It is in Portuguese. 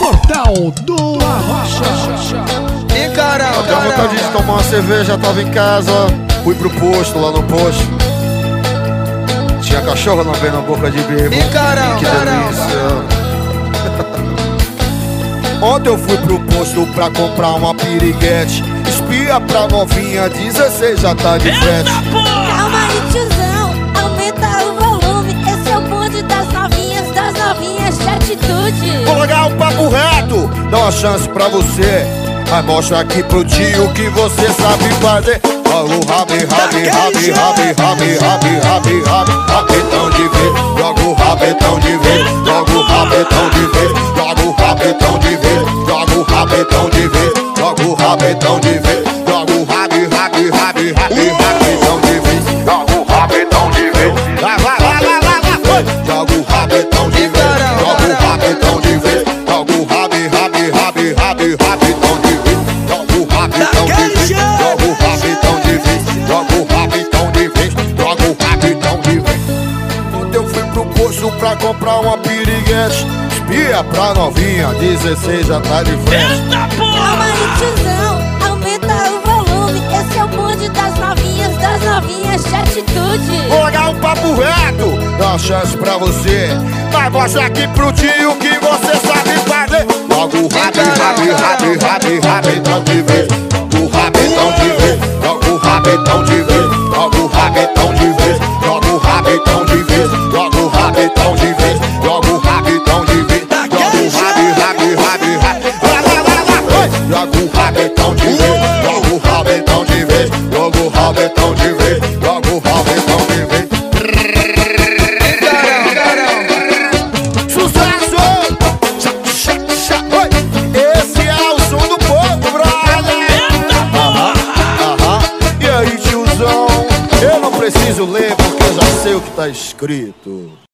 Portal do Arrocha. E caramba, Deu vontade de tomar uma cerveja, tava em casa, fui pro posto, lá no posto. Tinha cachorro na boca de bebo. E caramba, que delícia. Ontem eu fui pro posto pra comprar uma piriguete. Espia pra novinha, 16 já tá de frente. Calma aí, tiozão, aumenta o volume. Esse é o bonde das novinhas de atitude. Vou largar um papo reto, dá uma chance pra você. Mas mostra aqui pro tio que você sabe fazer. Joga o rabetão de vez. Joga o rabetão de vez. Joga o rabetão de vez. Joga o rabetão de vez. Joga o rabetão de vez. Joga o rabetão de vez. Joga o rabetão de vez. Joga o rabetão de vez. Vai. Joga o rabetão de vez. Joga o rabetão de vez. Joga o rabetão de vez. Joga o rabetão de vez. Joga o rabetão de vez. Joga o rabetão de vez. Joga o rabetão de vez. Ontem eu fui pro posto pra comprar uma piriguete. Espia pra novinha, 16 já tá de frente. Calma aí, tiozão, aumenta o volume. Esse é o bonde das novinhas de atitude. Vou largar um papo reto, dá uma chance pra você. Mas mostra aqui pro tio que você sabe fazer. Joga o rabetão de vez. O rabetão de vez. Joga o rabetão de vez. Joga o rabetão de vez. Joga o rabetão de vez. Joga o rabetão de vez. Joga o rabetão de vez. Joga o rabetão de vez. Joga o rabetão de vez. Joga o rabetão de vez. Joga o rabetão de vez. Sucesso! Esse é o som do povo, brother! E aí, tiozão? Eu não preciso ler porque eu já sei o que tá escrito.